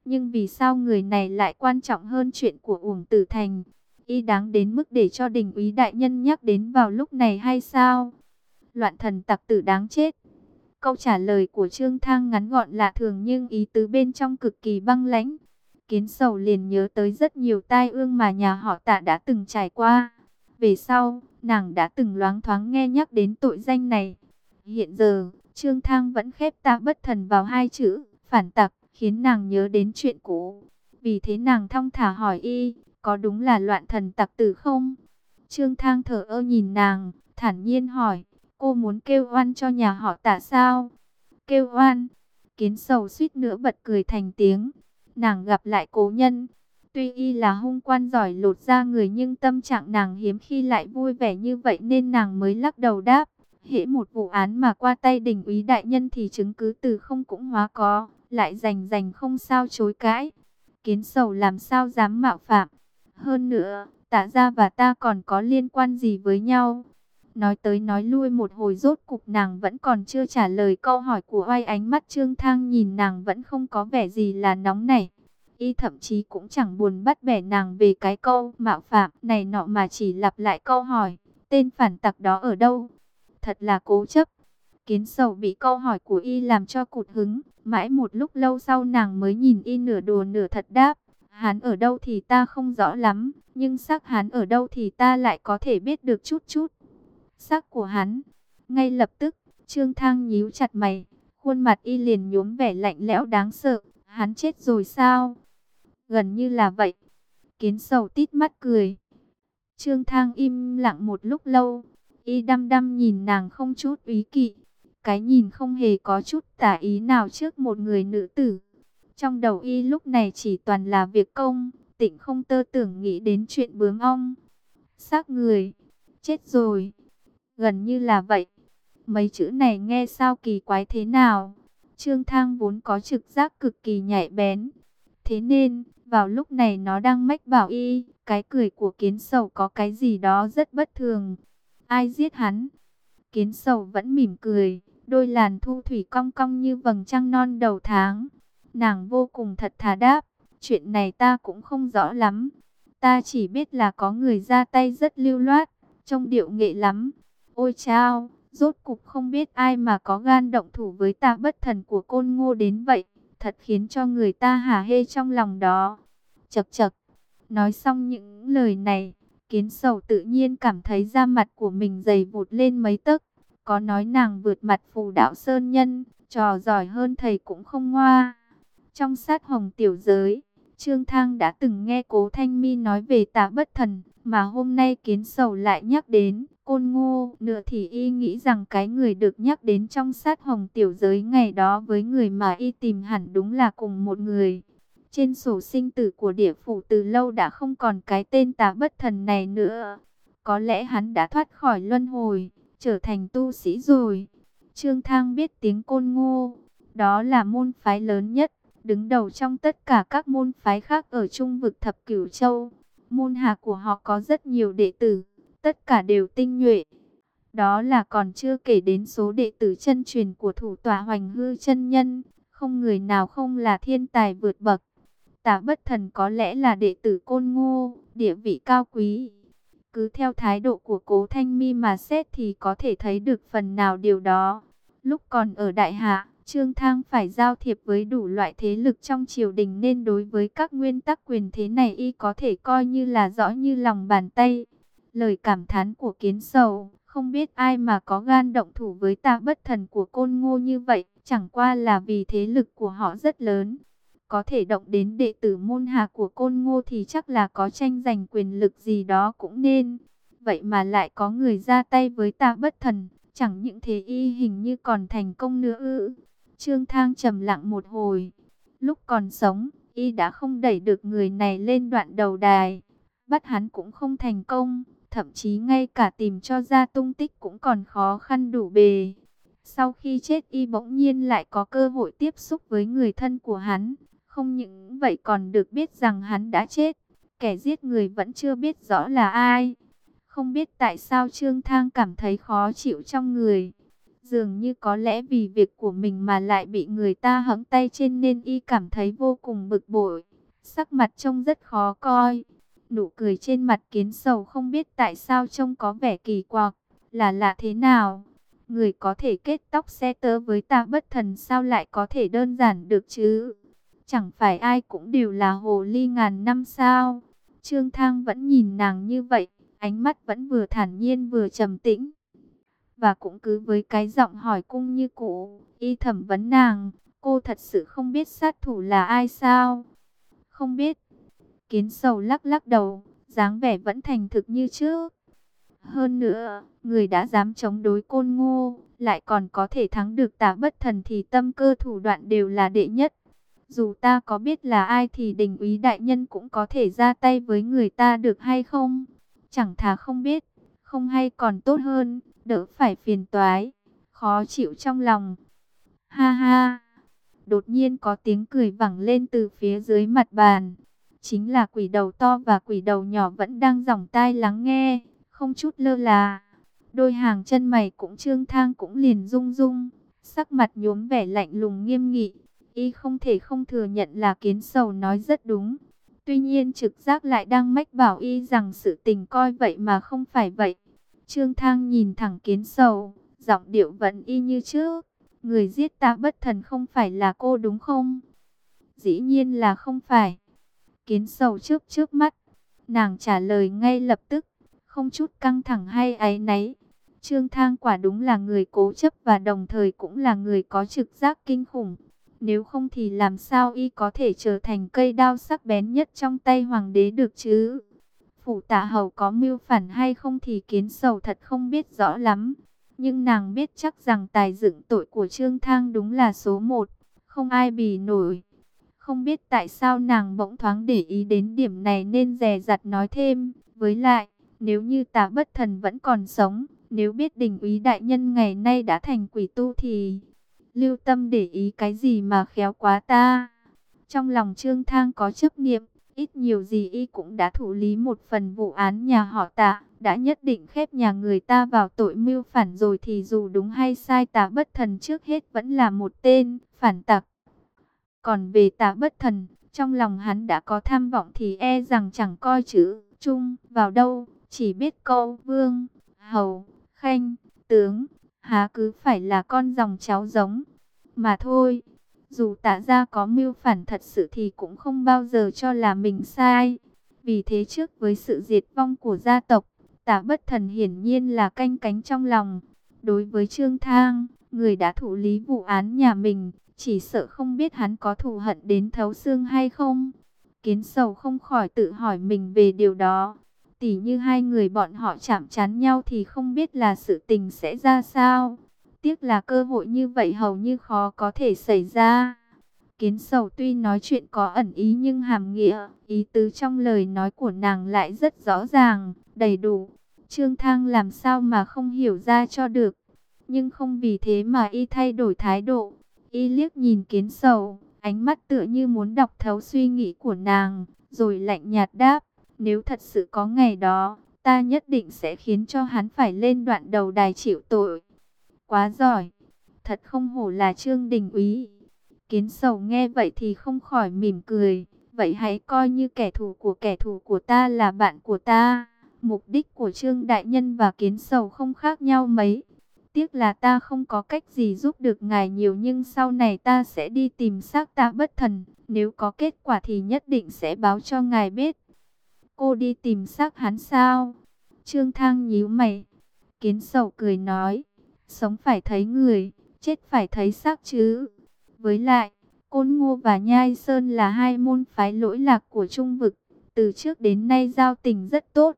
Nhưng vì sao người này lại quan trọng hơn chuyện của Uổng Tử Thành? Y đáng đến mức để cho Đình úy đại nhân nhắc đến vào lúc này hay sao? Loạn thần tặc tử đáng chết. Câu trả lời của Trương Thang ngắn gọn lạ thường nhưng ý tứ bên trong cực kỳ băng lãnh. Kiến Sầu liền nhớ tới rất nhiều tai ương mà nhà họ Tạ đã từng trải qua. Về sau, nàng đã từng loáng thoáng nghe nhắc đến tội danh này. Hiện giờ, Trương Thang vẫn khép Tạ Bất Thần vào hai chữ phản tặc, khiến nàng nhớ đến chuyện cũ. Vì thế nàng thong thả hỏi y, có đúng là loạn thần tặc tử không? Trương Thang thờ ơ nhìn nàng, thản nhiên hỏi, cô muốn kêu oan cho nhà họ Tạ sao? Kêu oan? Kiến Sầu suýt nữa bật cười thành tiếng. Nàng gặp lại cố nhân. Tuy y là hung quan giỏi lột da người nhưng tâm trạng nàng hiếm khi lại vui vẻ như vậy nên nàng mới lắc đầu đáp. Hễ một vụ án mà qua tay Đình úy đại nhân thì chứng cứ từ không cũng hóa có, lại rành không sao chối cãi. Kiến Sầu làm sao dám mạo phạm. Hơn nữa, Tạ gia và ta còn có liên quan gì với nhau? Nói tới nói lui một hồi rốt cục nàng vẫn còn chưa trả lời câu hỏi của oai, ánh mắt Trương Thang nhìn nàng vẫn không có vẻ gì là nóng nảy. Y thậm chí cũng chẳng buồn bắt bẻ nàng về cái câu mạo phạm này nọ mà chỉ lặp lại câu hỏi, tên phản tặc đó ở đâu? Thật là cố chấp. Kiến Sầu bị câu hỏi của y làm cho cụt hứng, mãi một lúc lâu sau nàng mới nhìn y nửa đùa nửa thật đáp, hắn ở đâu thì ta không rõ lắm, nhưng xác hắn ở đâu thì ta lại có thể biết được chút chút. Xác của hắn. Ngay lập tức, Trương Thang nhíu chặt mày, khuôn mặt y liền nhuốm vẻ lạnh lẽo đáng sợ. Hắn chết rồi sao? Gần như là vậy. Kiến Sầu tít mắt cười. Trương Thang im lặng một lúc lâu, y đăm đăm nhìn nàng không chút úy kỵ. Cái nhìn không hề có chút tả ý nào trước một người nữ tử. Trong đầu y lúc này chỉ toàn là việc công, tịnh không tơ tưởng nghĩ đến chuyện bướm ong. Xác người, chết rồi. Gần như là vậy. Mấy chữ này nghe sao kỳ quái thế nào? Trương Thang vốn có trực giác cực kỳ nhạy bén. Thế nên, vào lúc này nó đang mách bảo y, cái cười của Kiến Sầu có cái gì đó rất bất thường. Ai giết hắn? Kiến Sầu vẫn mỉm cười, đôi làn thu thủy cong cong như vầng trăng non đầu tháng. Nàng vô cùng thật thà đáp, chuyện này ta cũng không rõ lắm. Ta chỉ biết là có người ra tay rất lưu loát, trông điệu nghệ lắm. Ôi chao, rốt cục không biết ai mà có gan động thủ với Tạ Bất Thần của Côn Ngô đến vậy. Thật khiến cho người ta hả hê trong lòng đó. Chậc chậc, nói xong những lời này, Kiến Sầu tự nhiên cảm thấy da mặt của mình dày vụt lên mấy tấc. Có nói nàng vượt mặt phù đạo sơn nhân, trò giỏi hơn thầy cũng không ngoa. Trong sát hồng tiểu giới, Trương Thang đã từng nghe Cố Thanh Mi nói về Tạ Bất Thần, mà hôm nay Kiến Sầu lại nhắc đến Côn Ngô. Nửa thì y nghĩ rằng cái người được nhắc đến trong sát hồng tiểu giới ngày đó với người mà y tìm hẳn đúng là cùng một người. Trên sổ sinh tử của địa phủ từ lâu đã không còn cái tên Tạ Bất Thần này nữa. Có lẽ hắn đã thoát khỏi luân hồi, trở thành tu sĩ rồi. Trương Thang biết tiếng Côn Ngô, đó là môn phái lớn nhất, đứng đầu trong tất cả các môn phái khác ở Trung vực Thập Cửu Châu. Môn hạ của họ có rất nhiều đệ tử, tất cả đều tinh nhuệ. Đó là còn chưa kể đến số đệ tử chân truyền của thủ tọa Hoành Hư chân nhân, không người nào không là thiên tài vượt bậc. Tạ Bất Thần có lẽ là đệ tử Côn Ngô, địa vị cao quý. Cứ theo thái độ của Cố Thanh Mi mà xét thì có thể thấy được phần nào điều đó. Lúc còn ở Đại Hạ, Trương Thang phải giao thiệp với đủ loại thế lực trong triều đình nên đối với các nguyên tắc quyền thế này y có thể coi như là rõ như lòng bàn tay. Lời cảm thán của Kiến Sầu, không biết ai mà có gan động thủ với Tạ Bất Thần của Côn Ngô như vậy, chẳng qua là vì thế lực của họ rất lớn. Có thể động đến đệ tử môn hạ của Côn Ngô thì chắc là có tranh giành quyền lực gì đó cũng nên. Vậy mà lại có người ra tay với Tạ Bất Thần, chẳng những thế y hình như còn thành công nữa ư. Trương Thang trầm lặng một hồi. Lúc còn sống, y đã không đẩy được người này lên đoạn đầu đài. Bắt hắn cũng không thành công, thậm chí ngay cả tìm cho ra tung tích cũng còn khó khăn đủ bề. Sau khi chết y bỗng nhiên lại có cơ hội tiếp xúc với người thân của hắn. Không những vậy còn được biết rằng hắn đã chết. Kẻ giết người vẫn chưa biết rõ là ai. Không biết tại sao Trương Thang cảm thấy khó chịu trong người. Dường như có lẽ vì việc của mình mà lại bị người ta hẫng tay trên nên y cảm thấy vô cùng bực bội. Sắc mặt trông rất khó coi. Nụ cười trên mặt Kiến Sầu không biết tại sao trông có vẻ kỳ quặc, là lạ thế nào. Người có thể kết tóc xe tơ với Ta Bất Thần sao lại có thể đơn giản được chứ? Chẳng phải ai cũng đều là hồ ly ngàn năm sao? Trương Thang vẫn nhìn nàng như vậy, ánh mắt vẫn vừa thản nhiên vừa trầm tĩnh. Và cũng cứ với cái giọng hỏi cung như cũ, y thẩm vấn nàng, cô thật sự không biết sát thủ là ai sao? Không biết. Kiến Sầu lắc lắc đầu, dáng vẻ vẫn thành thực như trước. Hơn nữa, người đã dám chống đối Côn Ngô, lại còn có thể thắng được Ta Bất Thần thì tâm cơ thủ đoạn đều là đệ nhất. Dù ta có biết là ai thì Đình úy đại nhân cũng có thể ra tay với người ta được hay không? Chẳng thà không biết, không hay còn tốt hơn, đỡ phải phiền toái, khó chịu trong lòng. Ha ha! Đột nhiên có tiếng cười vẳng lên từ phía dưới mặt bàn. Chính là quỷ đầu to và quỷ đầu nhỏ vẫn đang dòng tai lắng nghe, không chút lơ là. Đôi hàng chân mày cũng Trương Thang cũng liền rung rung, sắc mặt nhuốm vẻ lạnh lùng nghiêm nghị. Y không thể không thừa nhận là Kiến Sầu nói rất đúng. Tuy nhiên trực giác lại đang mách bảo y rằng sự tình coi vậy mà không phải vậy. Trương Thang nhìn thẳng Kiến Sầu, giọng điệu vẫn y như trước. Người giết Ta Bất Thần không phải là cô đúng không? Dĩ nhiên là không phải. Kiến Sầu trước mắt. Nàng trả lời ngay lập tức, không chút căng thẳng hay áy náy. Trương Thang quả đúng là người cố chấp và đồng thời cũng là người có trực giác kinh khủng. Nếu không thì làm sao y có thể trở thành cây đao sắc bén nhất trong tay hoàng đế được chứ? Phủ Tạ Hầu có mưu phản hay không thì Kiến Sầu thật không biết rõ lắm. Nhưng nàng biết chắc rằng tài dựng tội của Trương Thang đúng là số một, không ai bì nổi. Không biết tại sao nàng bỗng thoáng để ý đến điểm này nên dè dặt nói thêm. Với lại, nếu như Ta Bất Thần vẫn còn sống, nếu biết Đình úy đại nhân ngày nay đã thành quỷ tu thì lưu tâm để ý cái gì mà khéo quá ta. Trong lòng Trương Thang có chấp niệm, ít nhiều gì y cũng đã thủ lý một phần vụ án nhà họ Tạ, đã nhất định khép nhà người ta vào tội mưu phản rồi thì dù đúng hay sai Ta Bất Thần trước hết vẫn là một tên phản tặc. Còn về Ta Bất Thần, trong lòng hắn đã có tham vọng thì e rằng chẳng coi chữ chung vào đâu, chỉ biết câu vương, hầu, khanh, tướng, há cứ phải là con dòng cháu giống mà thôi. Dù Tạ gia có mưu phản thật sự thì cũng không bao giờ cho là mình sai. Vì thế trước với sự diệt vong của gia tộc, Ta Bất Thần hiển nhiên là canh cánh trong lòng. Đối với Trương Thang, người đã thủ lý vụ án nhà mình, chỉ sợ không biết hắn có thù hận đến thấu xương hay không. Kiến Sầu không khỏi tự hỏi mình về điều đó. Tỉ như hai người bọn họ chạm trán nhau thì không biết là sự tình sẽ ra sao. Tiếc là cơ hội như vậy hầu như khó có thể xảy ra. Kiến Sầu tuy nói chuyện có ẩn ý nhưng hàm nghĩa, ý tứ trong lời nói của nàng lại rất rõ ràng, đầy đủ. Trương Thang làm sao mà không hiểu ra cho được. Nhưng không vì thế mà y thay đổi thái độ. Y liếc nhìn Kiến Sầu, ánh mắt tựa như muốn đọc thấu suy nghĩ của nàng, rồi lạnh nhạt đáp, nếu thật sự có ngày đó, ta nhất định sẽ khiến cho hắn phải lên đoạn đầu đài chịu tội. Quá giỏi, thật không hổ là Trương Đình úy. Kiến Sầu nghe vậy thì không khỏi mỉm cười, vậy hãy coi như kẻ thù của ta là bạn của ta. Mục đích của Trương Đại Nhân và Kiến Sầu không khác nhau mấy. Tiếc là ta không có cách gì giúp được ngài nhiều nhưng sau này ta sẽ đi tìm xác Ta Bất Thần. Nếu có kết quả thì nhất định sẽ báo cho ngài biết. Cô đi tìm xác hắn sao? Trương Thang nhíu mày. Kiến Sầu cười nói, sống phải thấy người, chết phải thấy xác chứ. Với lại, Côn Ngô và Nhai Sơn là hai môn phái lỗi lạc của Trung Vực. Từ trước đến nay giao tình rất tốt.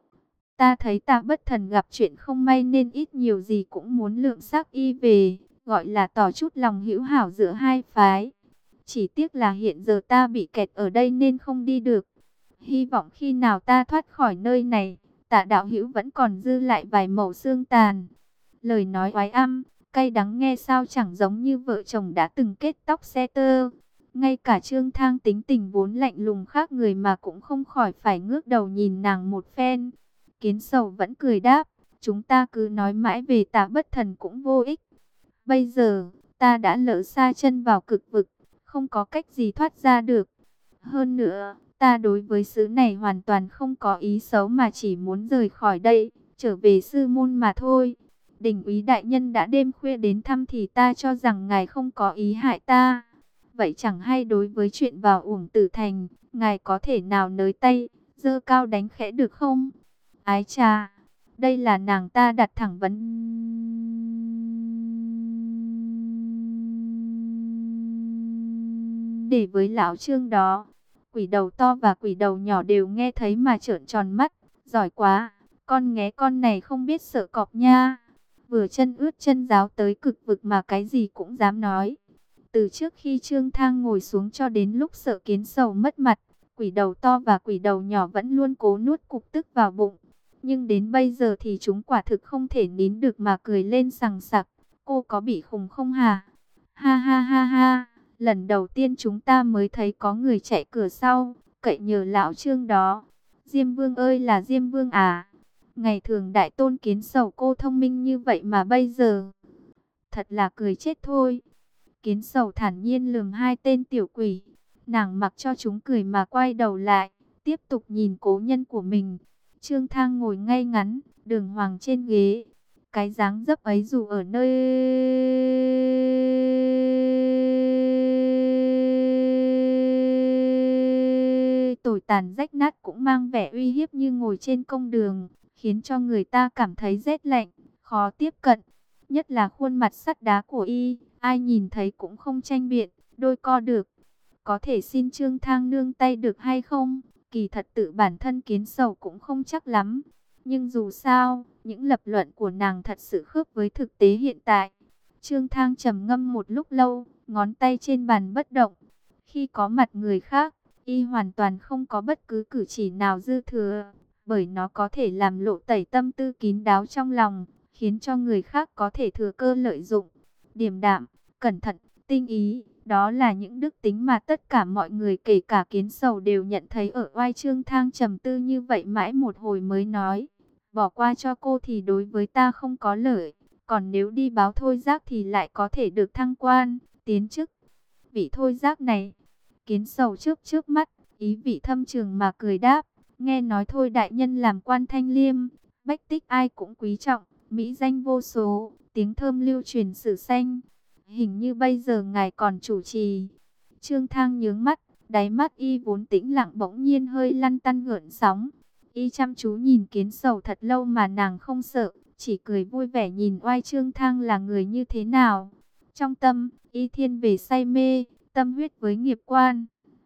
Ta thấy Ta Bất Thần gặp chuyện không may nên ít nhiều gì cũng muốn lượng xác y về, gọi là tỏ chút lòng hữu hảo giữa hai phái. Chỉ tiếc là hiện giờ ta bị kẹt ở đây nên không đi được. Hy vọng khi nào ta thoát khỏi nơi này, Tạ đạo hữu vẫn còn dư lại vài mẩu xương tàn. Lời nói oái âm, cay đắng nghe sao chẳng giống như vợ chồng đã từng kết tóc xe tơ. Ngay cả Trương Thang tính tình vốn lạnh lùng khác người mà cũng không khỏi phải ngước đầu nhìn nàng một phen. Kiến Sầu vẫn cười đáp, chúng ta cứ nói mãi về Ta Bất Thần cũng vô ích. Bây giờ, ta đã lỡ sa chân vào cực vực, không có cách gì thoát ra được. Hơn nữa, ta đối với xứ này hoàn toàn không có ý xấu mà chỉ muốn rời khỏi đây, trở về sư môn mà thôi. Đình úy đại nhân đã đêm khuya đến thăm thì ta cho rằng ngài không có ý hại ta. Vậy chẳng hay đối với chuyện vào Uổng Tử Thành, ngài có thể nào nới tay, giơ cao đánh khẽ được không? Ái chà, đây là nàng ta đặt thẳng vấn đề với lão Trương đó. Quỷ đầu to và quỷ đầu nhỏ đều nghe thấy mà trợn tròn mắt. Giỏi quá, con nghé con này không biết sợ cọp nha. Vừa chân ướt chân ráo tới cực vực mà cái gì cũng dám nói. Từ trước khi Trương Thang ngồi xuống cho đến lúc Sợ Kiến Sầu mất mặt, quỷ đầu to và quỷ đầu nhỏ vẫn luôn cố nuốt cục tức vào bụng. Nhưng đến bây giờ thì chúng quả thực không thể nín được mà cười lên sằng sặc. Cô có bị khùng không hả? Ha ha ha ha, lần đầu tiên chúng ta mới thấy có người chạy cửa sau, cậy nhờ lão Trương đó. Diêm Vương ơi là Diêm Vương à? Ngày thường đại tôn Kiến Sầu cô thông minh như vậy mà bây giờ thật là cười chết thôi. Kiến Sầu thản nhiên lườm hai tên tiểu quỷ. Nàng mặc cho chúng cười mà quay đầu lại, tiếp tục nhìn cố nhân của mình. Trương Thang ngồi ngay ngắn, đường hoàng trên ghế. Cái dáng dấp ấy dù ở nơi tồi tàn rách nát cũng mang vẻ uy hiếp như ngồi trên công đường, khiến cho người ta cảm thấy rét lạnh, khó tiếp cận. Nhất là khuôn mặt sắt đá của y, ai nhìn thấy cũng không tranh biện, đôi co được. Có thể xin Trương Thang nương tay được hay không? Kỳ thật tự bản thân Kiến Sầu cũng không chắc lắm. Nhưng dù sao, những lập luận của nàng thật sự khớp với thực tế hiện tại. Trương Thang trầm ngâm một lúc lâu, ngón tay trên bàn bất động. Khi có mặt người khác, y hoàn toàn không có bất cứ cử chỉ nào dư thừa, bởi nó có thể làm lộ tẩy tâm tư kín đáo trong lòng, khiến cho người khác có thể thừa cơ lợi dụng. Điềm đạm, cẩn thận, tinh ý, đó là những đức tính mà tất cả mọi người kể cả Kiến Sầu đều nhận thấy ở oai. Trương Thang trầm tư như vậy mãi một hồi mới nói, bỏ qua cho cô thì đối với ta không có lợi, còn nếu đi báo Thôi Giác thì lại có thể được thăng quan, tiến chức. Vị Thôi Giác này, Kiến Sầu trước mắt, ý vị thâm trường mà cười đáp, nghe nói Thôi đại nhân làm quan Thanh Liêm, bách tích ai cũng quý trọng, mỹ danh vô số, tiếng thơm lưu truyền sử xanh. Hình như bây giờ ngài còn chủ trì. Trương Thang nhướng mắt, đáy mắt y vốn tĩnh lặng bỗng nhiên hơi lăn tăn gợn sóng. Y chăm chú nhìn Kiến Sầu thật lâu mà nàng không sợ, chỉ cười vui vẻ nhìn oai Trương Thang là người như thế nào. Trong tâm, y thiên về say mê, tâm huyết với nghiệp quan.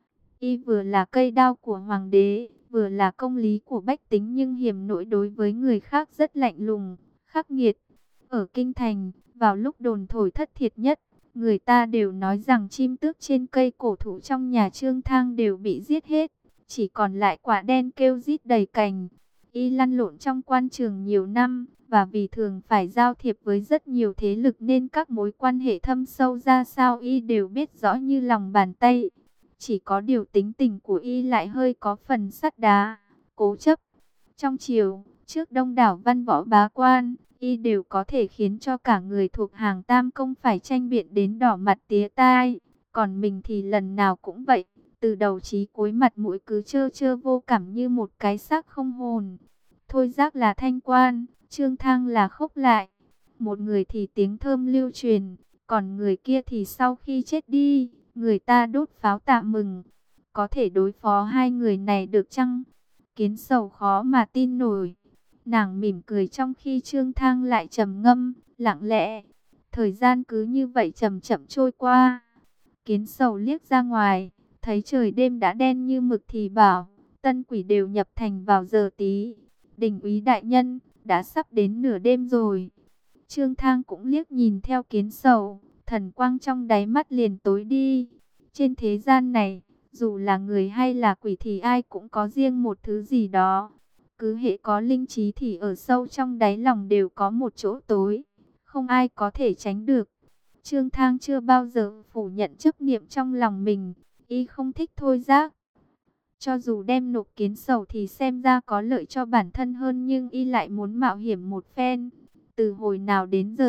Y vừa là cây đao của hoàng đế, vừa là công lý của bách tính, nhưng hiểm nỗi đối với người khác rất lạnh lùng, khắc nghiệt. Ở Kinh Thành, vào lúc đồn thổi thất thiệt nhất, người ta đều nói rằng chim tước trên cây cổ thụ trong nhà Trương Thang đều bị giết hết, chỉ còn lại quả đen kêu rít đầy cành. Y lăn lộn trong quan trường nhiều năm, và vì thường phải giao thiệp với rất nhiều thế lực nên các mối quan hệ thâm sâu ra sao y đều biết rõ như lòng bàn tay. Chỉ có điều tính tình của y lại hơi có phần sắt đá, cố chấp. Trong triều, trước đông đảo văn võ bá quan, y đều có thể khiến cho cả người thuộc hàng tam công phải tranh biện đến đỏ mặt tía tai. Còn mình thì lần nào cũng vậy, từ đầu chí cuối mặt mũi cứ trơ trơ vô cảm như một cái xác không hồn. Thôi Giác là thanh quan, Trương Thang là khốc lại. Một người thì tiếng thơm lưu truyền, còn người kia thì sau khi chết đi, người ta đốt pháo tạ mừng. Có thể đối phó hai người này được chăng? Kiến Sầu khó mà tin nổi. Nàng mỉm cười trong khi Trương Thang lại trầm ngâm, lặng lẽ. Thời gian cứ như vậy chậm chậm trôi qua. Kiến Sầu liếc ra ngoài, thấy trời đêm đã đen như mực thì bảo, tân quỷ đều nhập thành vào giờ tí. Đình úy đại nhân, đã sắp đến nửa đêm rồi. Trương Thang cũng liếc nhìn theo Kiến Sầu, thần quang trong đáy mắt liền tối đi. Trên thế gian này, dù là người hay là quỷ thì ai cũng có riêng một thứ gì đó. Cứ hễ có linh trí thì ở sâu trong đáy lòng đều có một chỗ tối, không ai có thể tránh được. Trương Thang chưa bao giờ phủ nhận chấp niệm trong lòng mình, y không thích Thôi Giác. Cho dù đem nộp Kiến Sầu thì xem ra có lợi cho bản thân hơn, nhưng y lại muốn mạo hiểm một phen. Từ hồi nào đến giờ,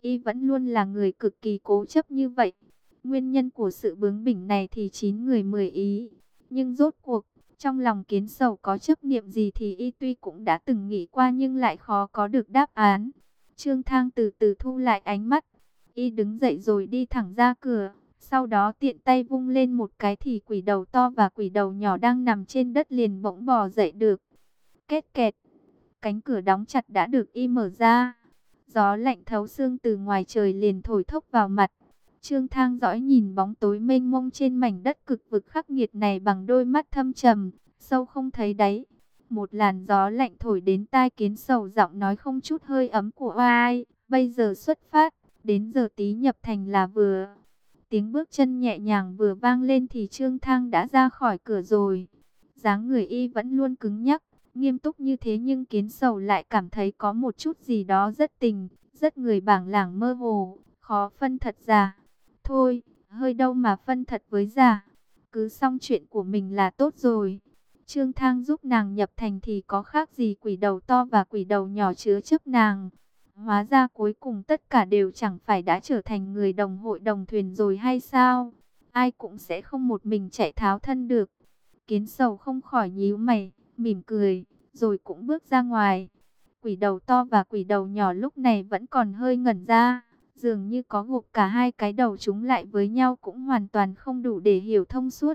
Y vẫn luôn là người cực kỳ cố chấp như vậy. Nguyên nhân của sự bướng bỉnh này thì 9 người 10 ý. Nhưng rốt cuộc, trong lòng Kiến Sầu có chấp niệm gì thì Y tuy cũng đã từng nghĩ qua nhưng lại khó có được đáp án. Trương Thang từ từ thu lại ánh mắt. Y đứng dậy rồi đi thẳng ra cửa. Sau đó tiện tay vung lên một cái thì quỷ đầu to và quỷ đầu nhỏ đang nằm trên đất liền bỗng bò dậy được. Két kẹt, cánh cửa đóng chặt đã được Y mở ra. Gió lạnh thấu xương từ ngoài trời liền thổi thốc vào mặt. Trương Thang dõi nhìn bóng tối mênh mông trên mảnh đất cực vực khắc nghiệt này bằng đôi mắt thâm trầm, sâu không thấy đáy. Một làn gió lạnh thổi đến tai Kiến Sầu, giọng nói không chút hơi ấm của oai. Bây giờ xuất phát, đến giờ tí nhập thành là vừa. Tiếng bước chân nhẹ nhàng vừa vang lên thì Trương Thang đã ra khỏi cửa rồi. Dáng người Y vẫn luôn cứng nhắc, nghiêm túc như thế nhưng Kiến Sầu lại cảm thấy có một chút gì đó rất tình, rất người bảng lảng mơ hồ, khó phân thật giả. Thôi, hơi đâu mà phân thật với giả, cứ xong chuyện của mình là tốt rồi. Trương Thang giúp nàng nhập thành thì có khác gì quỷ đầu to và quỷ đầu nhỏ chứa chấp nàng. Hóa ra cuối cùng tất cả đều chẳng phải đã trở thành người đồng hội đồng thuyền rồi hay sao? Ai cũng sẽ không một mình chạy tháo thân được. Kiến Sầu không khỏi nhíu mày, mỉm cười, rồi cũng bước ra ngoài. Quỷ đầu to và quỷ đầu nhỏ lúc này vẫn còn hơi ngẩn ra, dường như có gộp cả hai cái đầu chúng lại với nhau cũng hoàn toàn không đủ để hiểu thông suốt.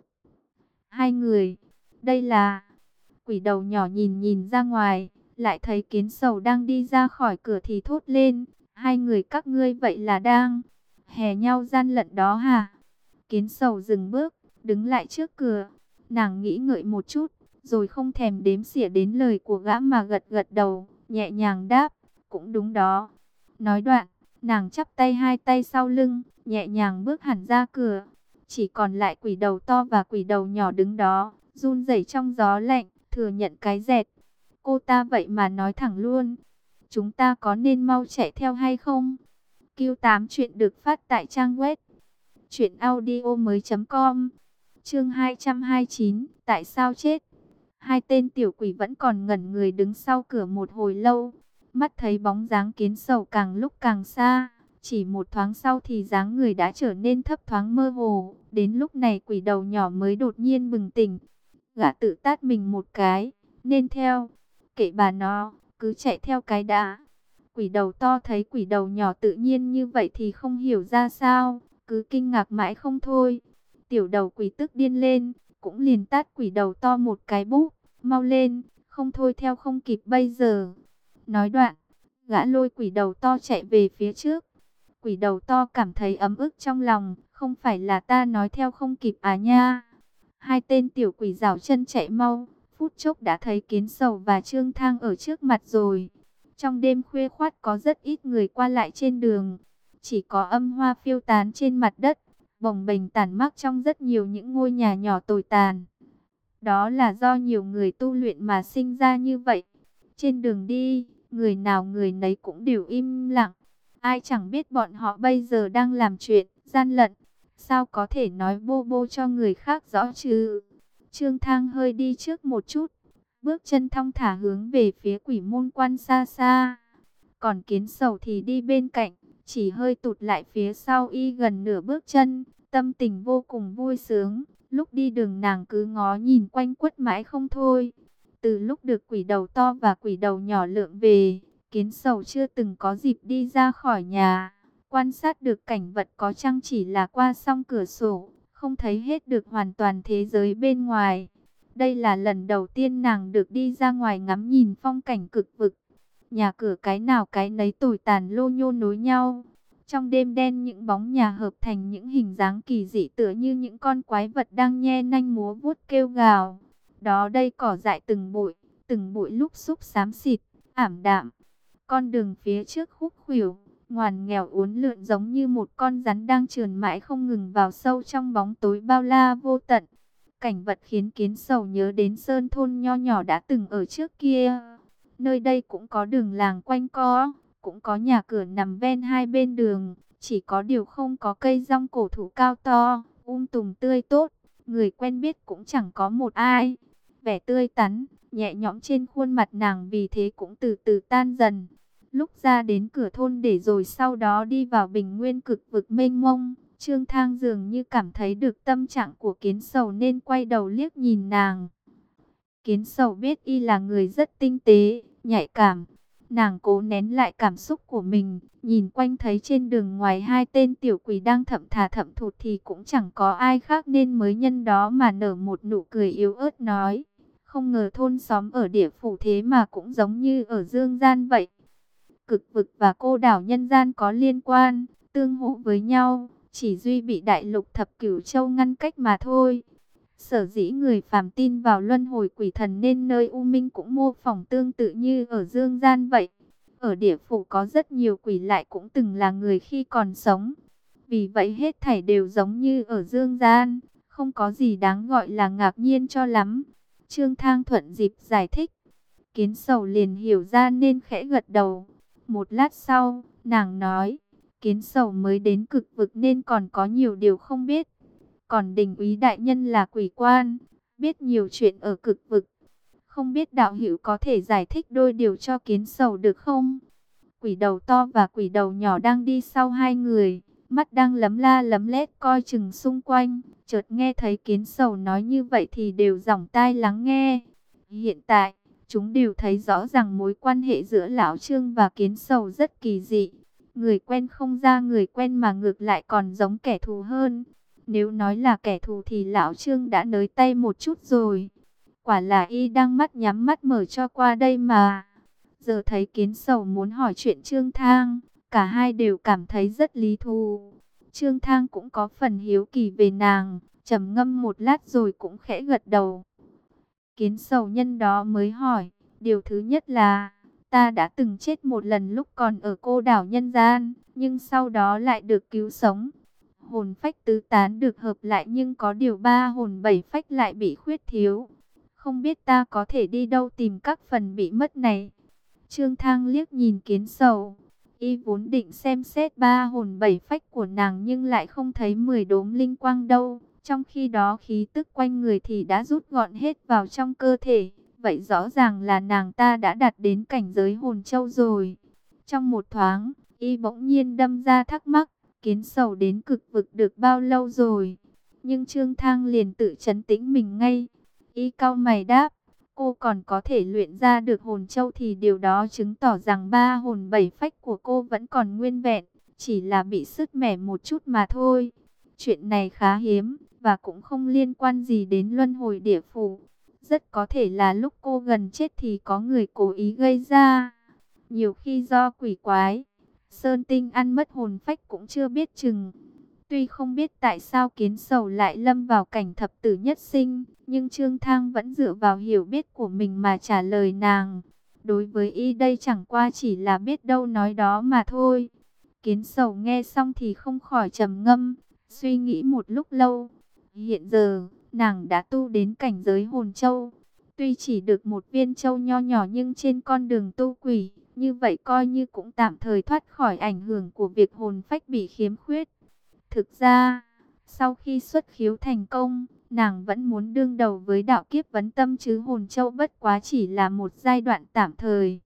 Hai người, đây là... Quỷ đầu nhỏ nhìn nhìn ra ngoài, lại thấy Kiến Sầu đang đi ra khỏi cửa thì thốt lên, hai người các ngươi vậy là đang hè nhau gian lận đó hả? Kiến Sầu dừng bước, đứng lại trước cửa, nàng nghĩ ngợi một chút, rồi không thèm đếm xỉa đến lời của gã mà gật gật đầu, nhẹ nhàng đáp, cũng đúng đó. Nói đoạn, nàng chắp tay hai tay sau lưng, nhẹ nhàng bước hẳn ra cửa. Chỉ còn lại quỷ đầu to và quỷ đầu nhỏ đứng đó, run rẩy trong gió lạnh, thừa nhận cái dẹt. Cô ta vậy mà nói thẳng luôn. Chúng ta có nên mau chạy theo hay không? Q8 chuyện được phát tại trang web truyệnaudiomoi.com. Chương 229, tại sao chết? Hai tên tiểu quỷ vẫn còn ngẩn người đứng sau cửa một hồi lâu, mắt thấy bóng dáng Kiến Sầu càng lúc càng xa, chỉ một thoáng sau thì dáng người đã trở nên thấp thoáng mơ hồ. Đến lúc này quỷ đầu nhỏ mới đột nhiên bừng tỉnh, gã tự tát mình một cái, nên theo, kệ bà nó, cứ chạy theo cái đã. Quỷ đầu to thấy quỷ đầu nhỏ tự nhiên như vậy thì không hiểu ra sao, cứ kinh ngạc mãi không thôi. Tiểu đầu quỷ tức điên lên, cũng liền tát quỷ đầu to một cái búp, mau lên, không thôi theo không kịp bây giờ. Nói đoạn, gã lôi quỷ đầu to chạy về phía trước. Quỷ đầu to cảm thấy ấm ức trong lòng, không phải là ta nói theo không kịp à nha. Hai tên tiểu quỷ giảo chân chạy mau, phút chốc đã thấy Kiến Sầu và Trương Thang ở trước mặt rồi. Trong đêm khuya khoắt có rất ít người qua lại trên đường, chỉ có âm hoa phiêu tán trên mặt đất, bồng bềnh tản mát trong rất nhiều những ngôi nhà nhỏ tồi tàn. Đó là do nhiều người tu luyện mà sinh ra như vậy. Trên đường đi, người nào người nấy cũng đều im lặng. Ai chẳng biết bọn họ bây giờ đang làm chuyện gian lận. Sao có thể nói bô bô cho người khác rõ chứ? Trương Thang hơi đi trước một chút, bước chân thong thả hướng về phía quỷ môn quan xa xa. Còn Kiến Sầu thì đi bên cạnh, chỉ hơi tụt lại phía sau y gần nửa bước chân, tâm tình vô cùng vui sướng. Lúc đi đường nàng cứ ngó nhìn quanh quất mãi không thôi. Từ lúc được quỷ đầu to và quỷ đầu nhỏ lượm về, Kiến Sầu chưa từng có dịp đi ra khỏi nhà, quan sát được cảnh vật có chăng chỉ là qua song cửa sổ, không thấy hết được hoàn toàn thế giới bên ngoài. Đây là lần đầu tiên nàng được đi ra ngoài ngắm nhìn phong cảnh cực vực. Nhà cửa cái nào cái nấy tồi tàn lô nhô nối nhau. Trong đêm đen những bóng nhà hợp thành những hình dáng kỳ dị tựa như những con quái vật đang nhe nanh múa vuốt kêu gào. Đó đây cỏ dại từng bụi lúc xúc xám xịt, ảm đạm. Con đường phía trước khúc khuỷu, ngoằn nghèo uốn lượn giống như một con rắn đang trườn mãi không ngừng vào sâu trong bóng tối bao la vô tận. Cảnh vật khiến Kiến Sầu nhớ đến sơn thôn nho nhỏ đã từng ở trước kia. Nơi đây cũng có đường làng quanh co, cũng có nhà cửa nằm ven hai bên đường, chỉ có điều không có cây rong cổ thụ cao to, tùm tươi tốt, người quen biết cũng chẳng có một ai. Vẻ tươi tắn, nhẹ nhõm trên khuôn mặt nàng vì thế cũng từ từ tan dần. Lúc ra đến cửa thôn để rồi sau đó đi vào bình nguyên cực vực mênh mông, Trương Thang dường như cảm thấy được tâm trạng của Kiến Sầu nên quay đầu liếc nhìn nàng. Kiến Sầu biết y là người rất tinh tế, nhạy cảm. Nàng cố nén lại cảm xúc của mình, nhìn quanh thấy trên đường ngoài hai tên tiểu quỷ đang thậm thà thậm thụt thì cũng chẳng có ai khác nên mới nhân đó mà nở một nụ cười yếu ớt nói. Không ngờ thôn xóm ở địa phủ thế mà cũng giống như ở dương gian vậy. Cực vực và cô đảo nhân gian có liên quan, tương hỗ với nhau, chỉ duy bị đại lục thập cửu châu ngăn cách mà thôi. Sở dĩ người phàm tin vào luân hồi quỷ thần nên nơi U Minh cũng mô phỏng tương tự như ở dương gian vậy. Ở địa phủ có rất nhiều quỷ lại cũng từng là người khi còn sống. Vì vậy hết thảy đều giống như ở dương gian, không có gì đáng gọi là ngạc nhiên cho lắm. Trương Thang thuận dịp giải thích. Kiến Sầu liền hiểu ra nên khẽ gật đầu. Một lát sau, nàng nói, Kiến Sầu mới đến cực vực nên còn có nhiều điều không biết. Còn Đình úy đại nhân là quỷ quan, biết nhiều chuyện ở cực vực. Không biết đạo hữu có thể giải thích đôi điều cho Kiến Sầu được không? Quỷ đầu to và quỷ đầu nhỏ đang đi sau hai người, mắt đang lấm la lấm lét coi chừng xung quanh. Chợt nghe thấy Kiến Sầu nói như vậy thì đều dòng tai lắng nghe. Hiện tại, chúng đều thấy rõ ràng mối quan hệ giữa Lão Trương và Kiến Sầu rất kỳ dị. Người quen không ra người quen mà ngược lại còn giống kẻ thù hơn. Nếu nói là kẻ thù thì Lão Trương đã nới tay một chút rồi. Quả là y đang mắt nhắm mắt mở cho qua đây mà. Giờ thấy Kiến Sầu muốn hỏi chuyện Trương Thang, cả hai đều cảm thấy rất lý thú. Trương Thang cũng có phần hiếu kỳ về nàng, trầm ngâm một lát rồi cũng khẽ gật đầu. Kiến Sầu nhân đó mới hỏi, điều thứ nhất là, ta đã từng chết một lần lúc còn ở cô đảo nhân gian, nhưng sau đó lại được cứu sống. Hồn phách tứ tán được hợp lại nhưng có điều ba hồn bảy phách lại bị khuyết thiếu. Không biết ta có thể đi đâu tìm các phần bị mất này. Trương Thang liếc nhìn Kiến Sầu. Y vốn định xem xét ba hồn bảy phách của nàng nhưng lại không thấy 10 đốm linh quang đâu. Trong khi đó khí tức quanh người thì đã rút gọn hết vào trong cơ thể. Vậy rõ ràng là nàng ta đã đạt đến cảnh giới hồn châu rồi. Trong một thoáng, Y bỗng nhiên đâm ra thắc mắc. Kiến Sầu đến cực vực được bao lâu rồi? Nhưng Trương Thang liền tự trấn tĩnh mình ngay. Y cau mày đáp, cô còn có thể luyện ra được hồn châu thì điều đó chứng tỏ rằng ba hồn bảy phách của cô vẫn còn nguyên vẹn, chỉ là bị sứt mẻ một chút mà thôi. Chuyện này khá hiếm và cũng không liên quan gì đến luân hồi địa phủ. Rất có thể là lúc cô gần chết thì có người cố ý gây ra. Nhiều khi do quỷ quái, Sơn Tinh ăn mất hồn phách cũng chưa biết chừng. Tuy không biết tại sao Kiến Sầu lại lâm vào cảnh thập tử nhất sinh, nhưng Trương Thang vẫn dựa vào hiểu biết của mình mà trả lời nàng. Đối với y đây chẳng qua chỉ là biết đâu nói đó mà thôi. Kiến Sầu nghe xong thì không khỏi trầm ngâm, suy nghĩ một lúc lâu. Hiện giờ, nàng đã tu đến cảnh giới hồn châu. Tuy chỉ được một viên châu nho nhỏ nhưng trên con đường tu quỷ, như vậy coi như cũng tạm thời thoát khỏi ảnh hưởng của việc hồn phách bị khiếm khuyết. Thực ra, sau khi xuất khiếu thành công, nàng vẫn muốn đương đầu với đạo kiếp vấn tâm chứ hồn châu bất quá chỉ là một giai đoạn tạm thời.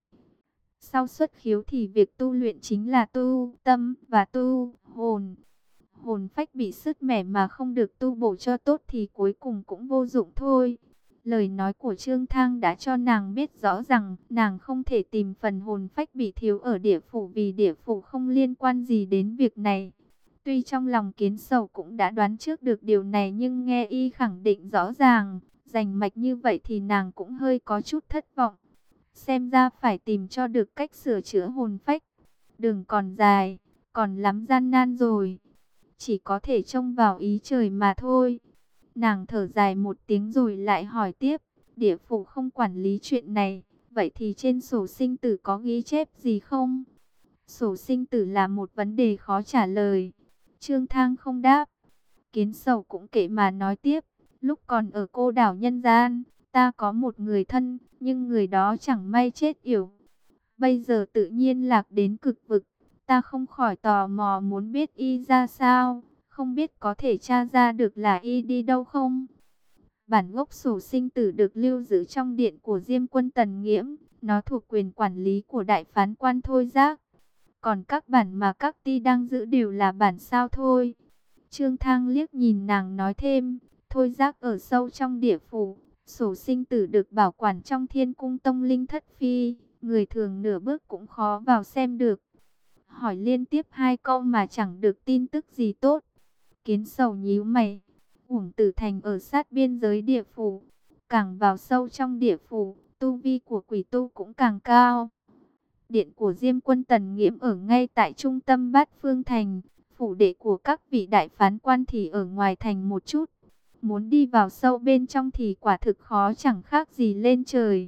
Sau xuất khiếu thì việc tu luyện chính là tu tâm và tu hồn. Hồn phách bị sứt mẻ mà không được tu bổ cho tốt thì cuối cùng cũng vô dụng thôi. Lời nói của Trương Thang đã cho nàng biết rõ rằng nàng không thể tìm phần hồn phách bị thiếu ở địa phủ vì địa phủ không liên quan gì đến việc này. Tuy trong lòng Kiến Sầu cũng đã đoán trước được điều này nhưng nghe y khẳng định rõ ràng, rành mạch như vậy thì nàng cũng hơi có chút thất vọng. Xem ra phải tìm cho được cách sửa chữa hồn phách. Đường còn dài, còn lắm gian nan rồi. Chỉ có thể trông vào ý trời mà thôi. Nàng thở dài một tiếng rồi lại hỏi tiếp, địa phủ không quản lý chuyện này, vậy thì trên sổ sinh tử có ghi chép gì không? Sổ sinh tử là một vấn đề khó trả lời. Trương Thang không đáp. Kiến Sầu cũng kệ mà nói tiếp, lúc còn ở cô đảo nhân gian, ta có một người thân, nhưng người đó chẳng may chết yểu. Bây giờ tự nhiên lạc đến cực vực, ta không khỏi tò mò muốn biết y ra sao, không biết có thể tra ra được là y đi đâu không? Bản gốc sổ sinh tử được lưu giữ trong điện của Diêm Quân Tần Nghiễm, nó thuộc quyền quản lý của đại phán quan Thôi Giác. Còn các bản mà các ty đang giữ đều là bản sao thôi. Trương Thang liếc nhìn nàng nói thêm, Thôi Giác ở sâu trong địa phủ, sổ sinh tử được bảo quản trong Thiên Cung Tông Linh Thất Phi, người thường nửa bước cũng khó vào xem được. Hỏi liên tiếp 2 câu mà chẳng được tin tức gì tốt. Kiến Sầu nhíu mày, Uổng Tử Thành ở sát biên giới địa phủ, càng vào sâu trong địa phủ, tu vi của quỷ tu cũng càng cao. Điện của Diêm Quân Tần Nghiễm ở ngay tại trung tâm Bát Phương Thành, phủ đệ của các vị đại phán quan thì ở ngoài thành một chút. Muốn đi vào sâu bên trong thì quả thực khó, chẳng khác gì lên trời.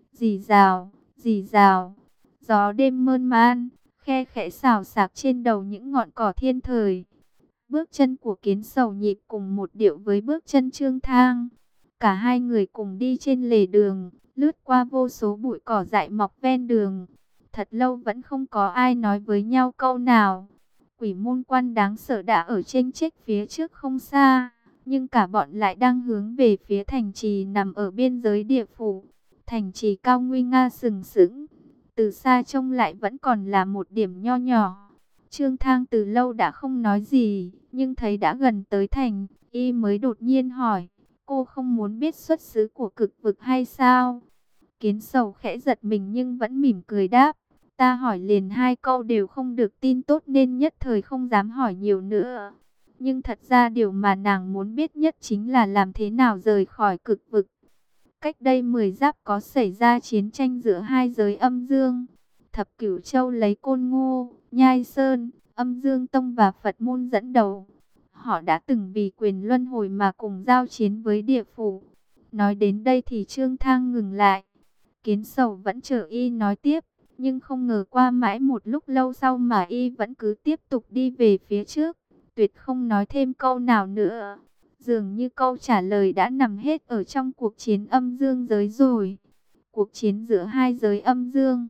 Rì rào, gió đêm mơn man, khe khẽ xào xạc trên đầu những ngọn cỏ thiên thời. Bước chân của Kiến Sầu nhịp cùng một điệu với bước chân Trương Thang. Cả hai người cùng đi trên lề đường, lướt qua vô số bụi cỏ dại mọc ven đường. Thật lâu vẫn không có ai nói với nhau câu nào. Quỷ môn quan đáng sợ đã ở chênh chếch phía trước không xa, nhưng cả bọn lại đang hướng về phía thành trì nằm ở biên giới địa phủ. Thành trì cao nguy nga sừng sững, từ xa trông lại vẫn còn là một điểm nho nhỏ. Trương Thang từ lâu đã không nói gì, nhưng thấy đã gần tới thành, y mới đột nhiên hỏi, cô không muốn biết xuất xứ của cực vực hay sao? Kiến Sầu khẽ giật mình nhưng vẫn mỉm cười đáp, ta hỏi liền 2 câu đều không được tin tốt nên nhất thời không dám hỏi nhiều nữa. Nhưng thật ra điều mà nàng muốn biết nhất chính là làm thế nào rời khỏi cực vực. Cách đây 10 giáp có xảy ra chiến tranh giữa hai giới âm dương. Thập Cửu Châu lấy Côn Ngô, Nhai Sơn, Âm Dương Tông và Phật Môn dẫn đầu. Họ đã từng vì quyền luân hồi mà cùng giao chiến với địa phủ. Nói đến đây thì Trương Thang ngừng lại. Kiến Sầu vẫn chờ y nói tiếp, nhưng không ngờ qua mãi một lúc lâu sau mà y vẫn cứ tiếp tục đi về phía trước, tuyệt không nói thêm câu nào nữa. Dường như câu trả lời đã nằm hết ở trong cuộc chiến âm dương giới rồi. Cuộc chiến giữa hai giới âm dương.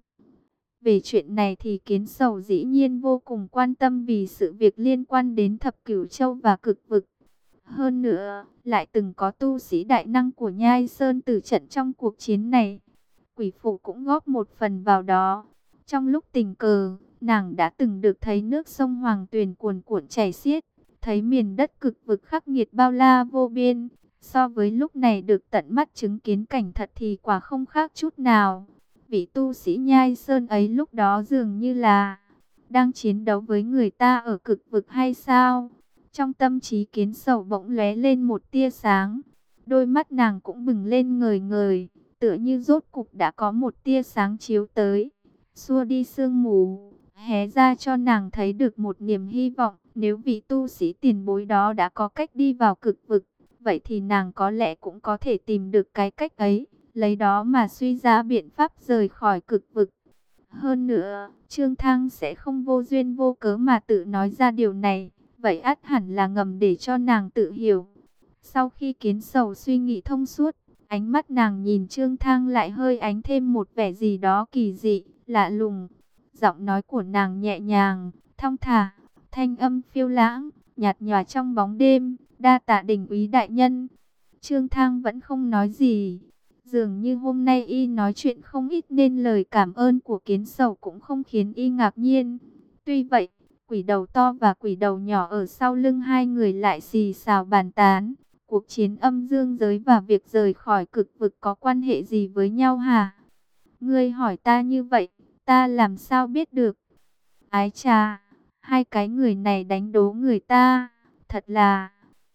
Về chuyện này thì Kiến Sầu dĩ nhiên vô cùng quan tâm vì sự việc liên quan đến Thập Cửu Châu và cực vực. Hơn nữa, lại từng có tu sĩ đại năng của Nhai Sơn tử trận trong cuộc chiến này. Quỷ phụ cũng góp một phần vào đó. Trong lúc tình cờ, nàng đã từng được thấy nước sông Hoàng Tuyền cuồn cuộn chảy xiết, thấy miền đất cực vực khắc nghiệt bao la vô biên. So với lúc này được tận mắt chứng kiến cảnh thật thì quả không khác chút nào. Vị tu sĩ Nhai Sơn ấy lúc đó dường như là đang chiến đấu với người ta ở cực vực hay sao? Trong tâm trí Kiến Sầu bỗng lóe lên một tia sáng. Đôi mắt nàng cũng bừng lên ngời ngời, tựa như rốt cục đã có một tia sáng chiếu tới, xua đi sương mù, hé ra cho nàng thấy được một niềm hy vọng. Nếu vị tu sĩ tiền bối đó đã có cách đi vào cực vực, vậy thì nàng có lẽ cũng có thể tìm được cái cách ấy, lấy đó mà suy ra biện pháp rời khỏi cực vực. Hơn nữa, Trương Thang sẽ không vô duyên vô cớ mà tự nói ra điều này, vậy ắt hẳn là ngầm để cho nàng tự hiểu. Sau khi Kiến Sầu suy nghĩ thông suốt, ánh mắt nàng nhìn Trương Thang lại hơi ánh thêm một vẻ gì đó kỳ dị, lạ lùng. Giọng nói của nàng nhẹ nhàng, thong thả, thanh âm phiêu lãng, nhạt nhòa trong bóng đêm. Đa tạ Đình úy đại nhân. Trương Thang vẫn không nói gì. Dường như hôm nay y nói chuyện không ít nên lời cảm ơn của Kiến Sầu cũng không khiến y ngạc nhiên. Tuy vậy, quỷ đầu to và quỷ đầu nhỏ ở sau lưng hai người lại xì xào bàn tán. Cuộc chiến âm dương giới và việc rời khỏi cực vực có quan hệ gì với nhau hả? Ngươi hỏi ta như vậy, ta làm sao biết được? Ái chà, hai cái người này đánh đố người ta, thật là...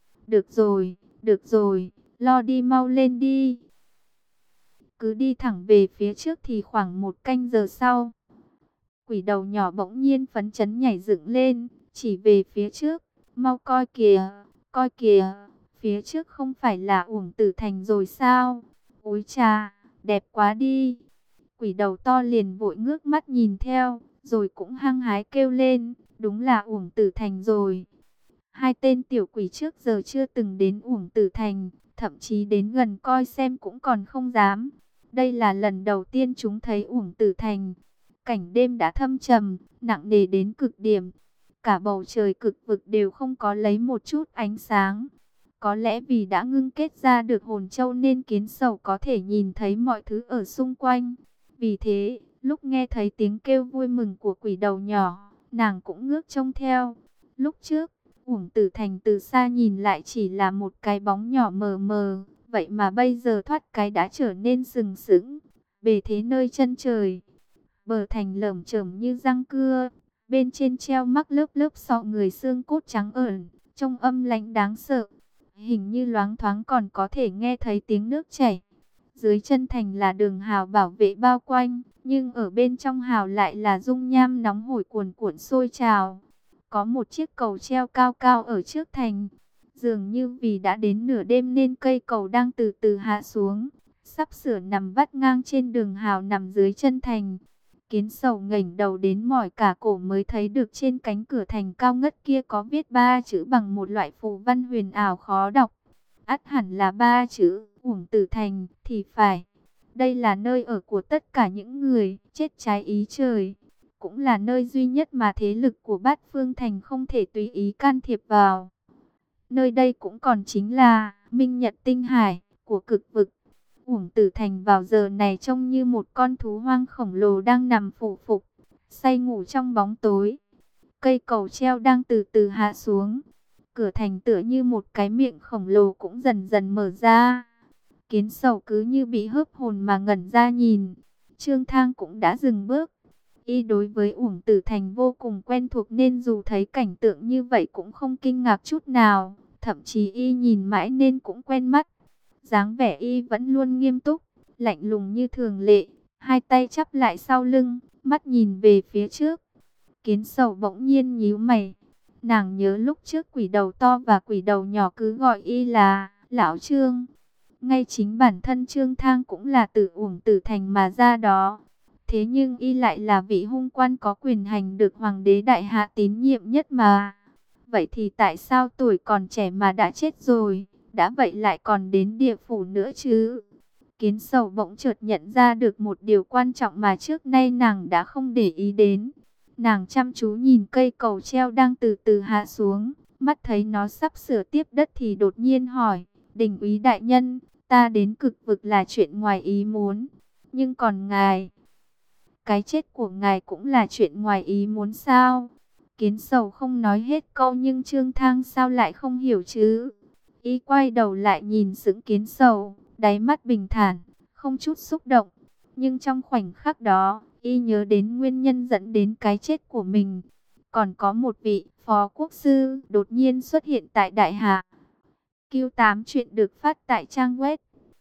được rồi, lo đi mau lên đi. Cứ đi thẳng về phía trước thì khoảng 1 canh giờ sau, quỷ đầu nhỏ bỗng nhiên phấn chấn nhảy dựng lên, chỉ về phía trước, mau coi kìa, phía trước không phải là Uổng Tử Thành rồi sao? Ôi chà, đẹp quá đi. Quỷ đầu to liền vội ngước mắt nhìn theo, rồi cũng hăng hái kêu lên, đúng là Uổng Tử Thành rồi. Hai tên tiểu quỷ trước giờ chưa từng đến Uổng Tử Thành, thậm chí đến gần coi xem cũng còn không dám. Đây là lần đầu tiên chúng thấy Uổng Tử Thành. Cảnh đêm đã thâm trầm, nặng nề đến cực điểm. Cả bầu trời cực vực đều không có lấy một chút ánh sáng. Có lẽ vì đã ngưng kết ra được hồn châu nên Kiến Sầu có thể nhìn thấy mọi thứ ở xung quanh. Vì thế, lúc nghe thấy tiếng kêu vui mừng của quỷ đầu nhỏ, nàng cũng ngước trông theo. Lúc trước, Uổng Tử Thành từ xa nhìn lại chỉ là một cái bóng nhỏ mờ mờ, vậy mà bây giờ thoát cái đã trở nên sừng sững, bề thế nơi chân trời. Bờ thành lởm chởm như răng cưa, bên trên treo mắc lớp lớp sọ người xương cốt trắng ẩn, trông âm lãnh đáng sợ. Hình như loáng thoáng còn có thể nghe thấy tiếng nước chảy. Dưới chân thành là đường hào bảo vệ bao quanh, nhưng ở bên trong hào lại là dung nham nóng hổi cuồn cuộn sôi trào. Có một chiếc cầu treo cao cao ở trước thành. Dường như vì đã đến nửa đêm nên cây cầu đang từ từ hạ xuống, sắp sửa nằm vắt ngang trên đường hào nằm dưới chân thành. Kiến Sầu ngẩng đầu đến mỏi cả cổ mới thấy được trên cánh cửa thành cao ngất kia có viết 3 chữ bằng một loại phù văn huyền ảo khó đọc. Ắt hẳn là 3 chữ Uổng Tử Thành thì phải. Đây là nơi ở của tất cả những người chết trái ý trời. Cũng là nơi duy nhất mà thế lực của Bát Phương Thành không thể tùy ý can thiệp vào. Nơi đây cũng còn chính là Minh Nhật Tinh Hải của cực vực. Uổng Tử Thành vào giờ này trông như một con thú hoang khổng lồ đang nằm phủ phục, say ngủ trong bóng tối. Cây cầu treo đang từ từ hạ xuống. Cửa thành tựa như một cái miệng khổng lồ cũng dần dần mở ra. Kiến Sầu cứ như bị hớp hồn mà ngẩn ra nhìn. Trương Thang cũng đã dừng bước. Y đối với Uổng Tử Thành vô cùng quen thuộc nên dù thấy cảnh tượng như vậy cũng không kinh ngạc chút nào. Thậm chí Y nhìn mãi nên cũng quen mắt. Dáng vẻ Y vẫn luôn nghiêm túc, lạnh lùng như thường lệ, hai tay chắp lại sau lưng, mắt nhìn về phía trước. Kiến Sầu bỗng nhiên nhíu mày. Nàng nhớ lúc trước quỷ đầu to và quỷ đầu nhỏ cứ gọi Y là Lão Trương. Ngay chính bản thân Trương Thang cũng là từ Uổng Tử Thành mà ra đó. Thế nhưng Y lại là vị hung quan có quyền hành được Hoàng đế Đại Hạ tín nhiệm nhất mà. Vậy thì tại sao tuổi còn trẻ mà đã chết rồi, đã vậy lại còn đến địa phủ nữa chứ? Kiến Sầu bỗng chợt nhận ra được một điều quan trọng mà trước nay nàng đã không để ý đến. Nàng chăm chú nhìn cây cầu treo đang từ từ hạ xuống, mắt thấy nó sắp sửa tiếp đất thì đột nhiên hỏi, Đình úy đại nhân, ta đến cực vực là chuyện ngoài ý muốn, nhưng còn ngài, cái chết của ngài cũng là chuyện ngoài ý muốn sao? Kiến Sầu không nói hết câu nhưng Trương Thang sao lại không hiểu chứ? Y quay đầu lại nhìn sững Kiến Sầu, đáy mắt bình thản, không chút xúc động. Nhưng trong khoảnh khắc đó, Y nhớ đến nguyên nhân dẫn đến cái chết của mình. Còn có một vị phó quốc sư đột nhiên xuất hiện tại Đại Hạ. Q8 chuyện được phát tại trang web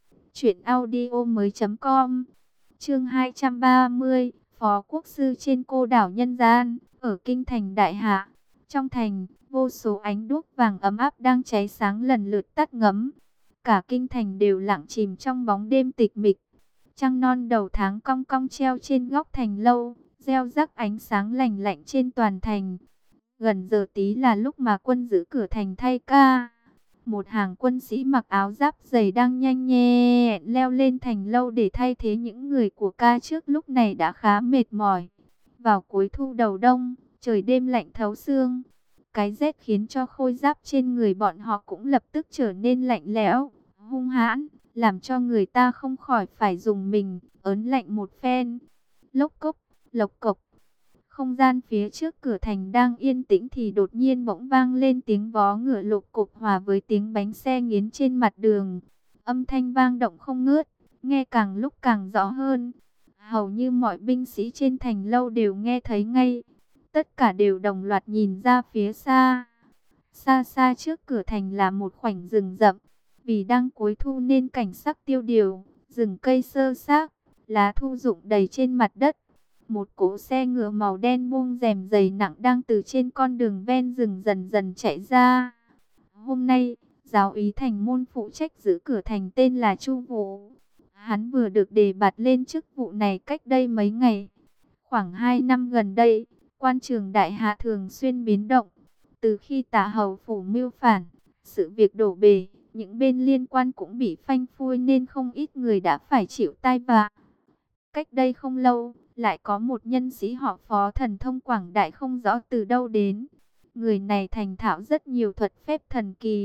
truyệnaudiomoi.com. Chương 230, phó quốc sư trên cô đảo nhân gian, ở kinh thành Đại Hạ. Trong thành, vô số ánh đuốc vàng ấm áp đang cháy sáng lần lượt tắt ngấm. Cả kinh thành đều lặng chìm trong bóng đêm tịch mịch. Trăng non đầu tháng cong cong treo trên góc thành lâu, gieo rắc ánh sáng lành lạnh trên toàn thành. Gần giờ tí là lúc mà quân giữ cửa thành thay ca. Một hàng quân sĩ mặc áo giáp dày đang nhanh nhẹn leo lên thành lâu để thay thế những người của ca trước lúc này đã khá mệt mỏi. Vào cuối thu đầu đông, trời đêm lạnh thấu xương. Cái rét khiến cho khôi giáp trên người bọn họ cũng lập tức trở nên lạnh lẽo, hung hãn, làm cho người ta không khỏi phải dùng mình, ớn lạnh một phen. Lốc cốc, lộc cộc. Không gian phía trước cửa thành đang yên tĩnh thì đột nhiên bỗng vang lên tiếng vó ngựa lục cục hòa với tiếng bánh xe nghiến trên mặt đường. Âm thanh vang động không ngớt, nghe càng lúc càng rõ hơn. Hầu như mọi binh sĩ trên thành lâu đều nghe thấy ngay. Tất cả đều đồng loạt nhìn ra phía xa. Xa xa trước cửa thành là một khoảnh rừng rậm. Vì đang cuối thu nên cảnh sắc tiêu điều, rừng cây xơ xác, lá thu rụng đầy trên mặt đất. Một cỗ xe ngựa màu đen buông rèm dày nặng đang từ trên con đường ven rừng dần dần chạy ra. Hôm nay, giáo úy thành môn phụ trách giữ cửa thành tên là Chu Vũ. Hắn vừa được đề bạt lên chức vụ này cách đây mấy ngày. Khoảng 2 năm gần đây, quan trường Đại Hạ thường xuyên biến động. Từ khi Tả Hầu phủ mưu phản, sự việc đổ bể, những bên liên quan cũng bị phanh phui nên không ít người đã phải chịu tai vạ. Cách đây không lâu, lại có một nhân sĩ họ Phó thần thông quảng đại không rõ từ đâu đến. Người này thành thạo rất nhiều thuật phép thần kỳ,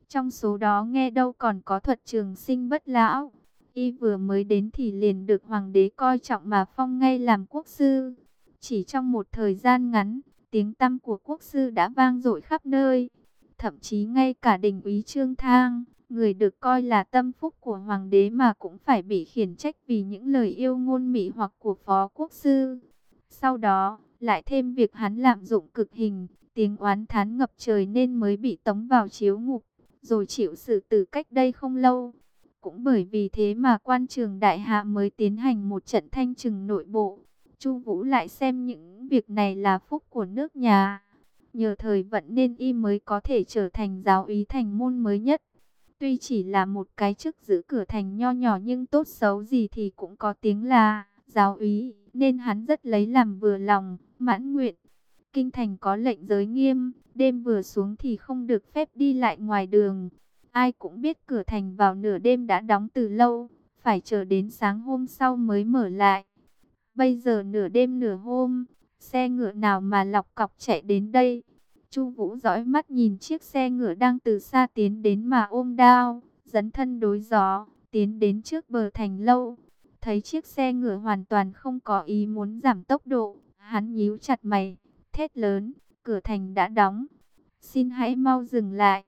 Trong số đó nghe đâu còn có Thuật Trường Sinh bất lão. Y vừa mới đến thì liền được hoàng đế coi trọng mà phong ngay làm quốc sư. Chỉ trong một thời gian ngắn, tiếng tăm của quốc sư đã vang dội khắp nơi. Thậm chí ngay cả đình úy Trương Thang, người được coi là tâm phúc của hoàng đế mà cũng phải bị khiển trách vì những lời yêu ngôn mị hoặc của phó quốc sư. Sau đó, lại thêm việc hắn lạm dụng cực hình, tiếng oán thán ngập trời nên mới bị tống vào chiếu ngục, rồi chịu xử tử cách đây không lâu. Cũng bởi vì thế mà quan trường đại hạ mới tiến hành một trận thanh trừng nội bộ. Chu Vũ lại xem những việc này là phúc của nước nhà. Nhờ thời vận nên y mới có thể trở thành giáo úy thành môn mới nhất. Tuy chỉ là một cái chức giữ cửa thành nho nhỏ nhưng tốt xấu gì thì cũng có tiếng là giáo úy, nên hắn rất lấy làm vừa lòng, mãn nguyện. Kinh thành có lệnh giới nghiêm, đêm vừa xuống thì không được phép đi lại ngoài đường. Ai cũng biết cửa thành vào nửa đêm đã đóng từ lâu, phải chờ đến sáng hôm sau mới mở lại. Bây giờ nửa đêm nửa hôm, xe ngựa nào mà lọc cọc chạy đến đây? Chu Vũ dõi mắt nhìn chiếc xe ngựa đang từ xa tiến đến mà ôm đao, dấn thân đối gió, tiến đến trước bờ thành lâu. Thấy chiếc xe ngựa hoàn toàn không có ý muốn giảm tốc độ, hắn nhíu chặt mày, thét lớn, cửa thành đã đóng, xin hãy mau dừng lại.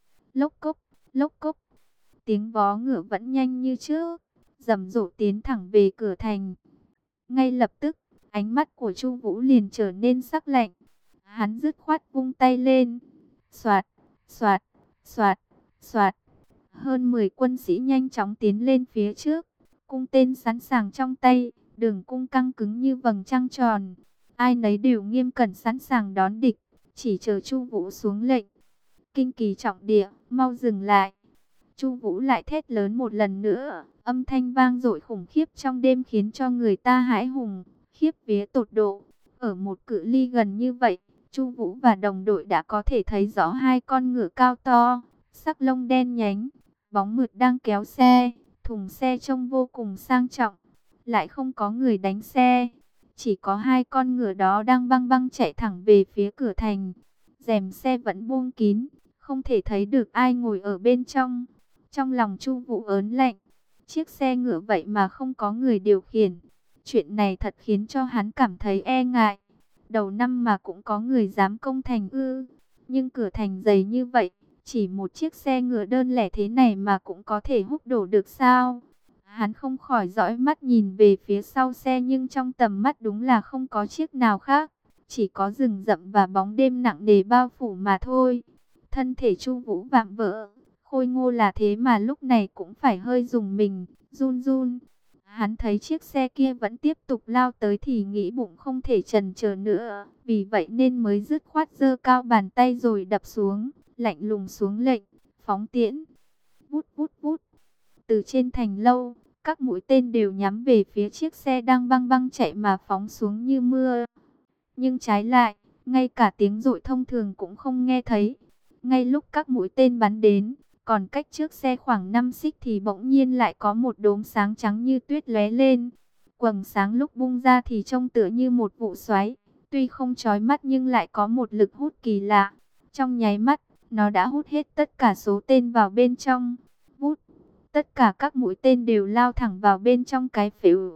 Lốc cốc, tiếng vó ngựa vẫn nhanh như trước, rầm rộ tiến thẳng về cửa thành. Ngay lập tức, ánh mắt của Chu Vũ liền trở nên sắc lạnh. Hắn dứt khoát vung tay lên. Soạt, soạt, soạt, soạt. Hơn 10 quân sĩ nhanh chóng tiến lên phía trước, cung tên sẵn sàng trong tay, đường cung căng cứng như vầng trăng tròn. Ai nấy đều nghiêm cẩn sẵn sàng đón địch, chỉ chờ Chu Vũ xuống lệnh. Kinh kỳ trọng địa, mau dừng lại. Chu Vũ lại thét lớn một lần nữa, âm thanh vang dội khủng khiếp trong đêm khiến cho người ta hãi hùng, khiếp vía tột độ. Ở một cự ly gần như vậy, Chu Vũ và đồng đội đã có thể thấy rõ hai con ngựa cao to, sắc lông đen nhánh, bóng mượt đang kéo xe, thùng xe trông vô cùng sang trọng, lại không có người đánh xe, chỉ có hai con ngựa đó đang băng băng chạy thẳng về phía cửa thành. Rèm xe vẫn buông kín, không thể thấy được ai ngồi ở bên trong. Trong lòng Chu Vũ ớn lạnh, chiếc xe ngựa vậy mà không có người điều khiển. Chuyện này thật khiến cho hắn cảm thấy e ngại. Đầu năm mà cũng có người dám công thành ư? Nhưng cửa thành dày như vậy, chỉ một chiếc xe ngựa đơn lẻ thế này mà cũng có thể húc đổ được sao? Hắn không khỏi dõi mắt nhìn về phía sau xe nhưng trong tầm mắt đúng là không có chiếc nào khác. Chỉ có rừng rậm và bóng đêm nặng nề bao phủ mà thôi. Thân thể Chu Vũ vạm vỡ, khôi ngô là thế mà lúc này cũng phải hơi rùng mình, run run. Hắn thấy chiếc xe kia vẫn tiếp tục lao tới thì nghĩ bụng không thể chần chờ nữa. Vì vậy nên mới dứt khoát giơ cao bàn tay rồi đập xuống, lạnh lùng xuống lệnh, phóng tiễn. Vút vút vút, từ trên thành lâu, các mũi tên đều nhắm về phía chiếc xe đang băng băng chạy mà phóng xuống như mưa. Nhưng trái lại, ngay cả tiếng dội thông thường cũng không nghe thấy. Ngay lúc các mũi tên bắn đến, còn cách trước xe khoảng 5 xích thì bỗng nhiên lại có một đốm sáng trắng như tuyết lóe lên. Quầng sáng lúc bung ra thì trông tựa như một vụ xoáy. Tuy không chói mắt nhưng lại có một lực hút kỳ lạ. Trong nháy mắt, nó đã hút hết tất cả số tên vào bên trong. Vút, tất cả các mũi tên đều lao thẳng vào bên trong cái phễu